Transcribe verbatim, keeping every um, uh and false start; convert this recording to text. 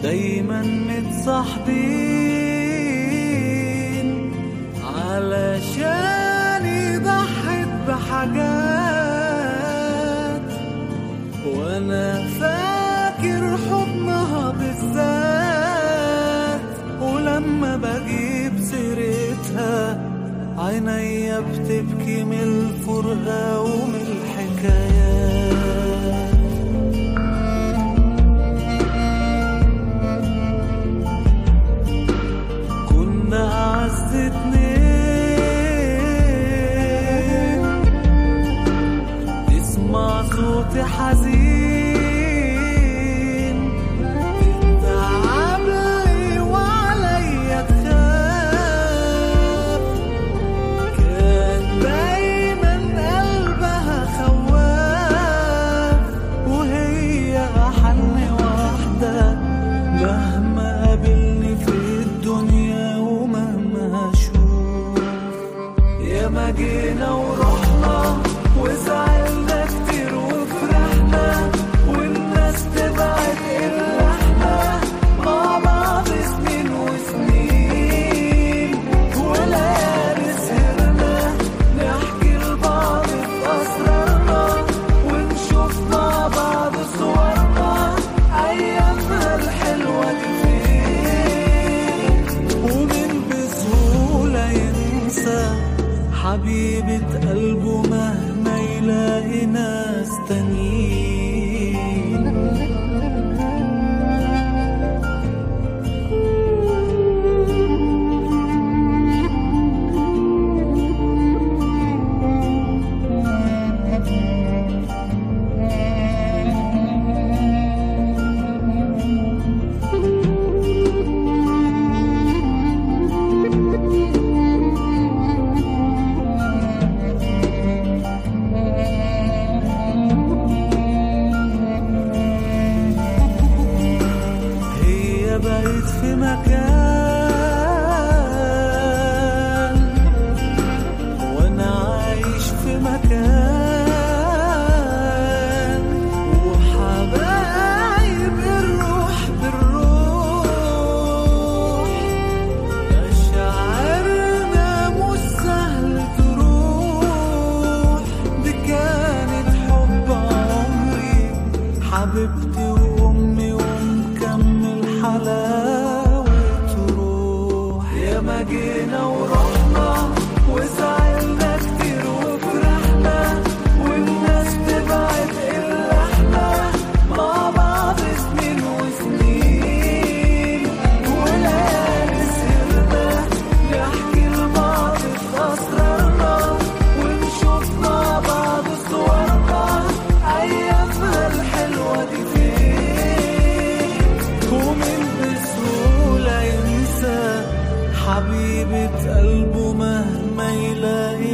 دايما متصاحبين علشان ضحت بحاجات، وانا فاكر حضنها بالذات، ولما بجيب سيرتها عينيا بتبكي من الفرقة ومن الحكايات. كنا أعز اتنين، تسمع صوتي حزين، تتعب لي وعليا تخاف، كان دايما قلبها خواف، وهي أحن واحدة مهما قابلني في الدنيا ومهما أشوف. ياما جينا ورحنا وزعلنا كتير وفرحنا، والناس تبعد إلا احنا، مع بعض سنين وسنين وليالي سهرنا، نحكي لبعض في أسرارنا، ونشوف مع بعض صورنا، أيامنا الحلوة دي فين، ومن بسهولة ينسى حبيبة قلبه مهما يلاقي ناس تانيين. هي بقيت في مكان وانا عايش في مكان، وحبايب الروح بالروح، مشاعرنا مش سهل تروح، دي كانت حب عمري حبيبتي وامي ومكمل حلاوة روح. ياما جينا ورحنا وزعلنا كتير وفرحنا، والناس تبعد إلا احنا، مع بعض سنين وسنين وليالي سهرنا، نحكي لبعض في أسرارنا، ونشوف مع بعض صورنا، أيامنا الحلوة دي فين، ومن بسهولة ينسى حبيبة قلبه مهما يلاقي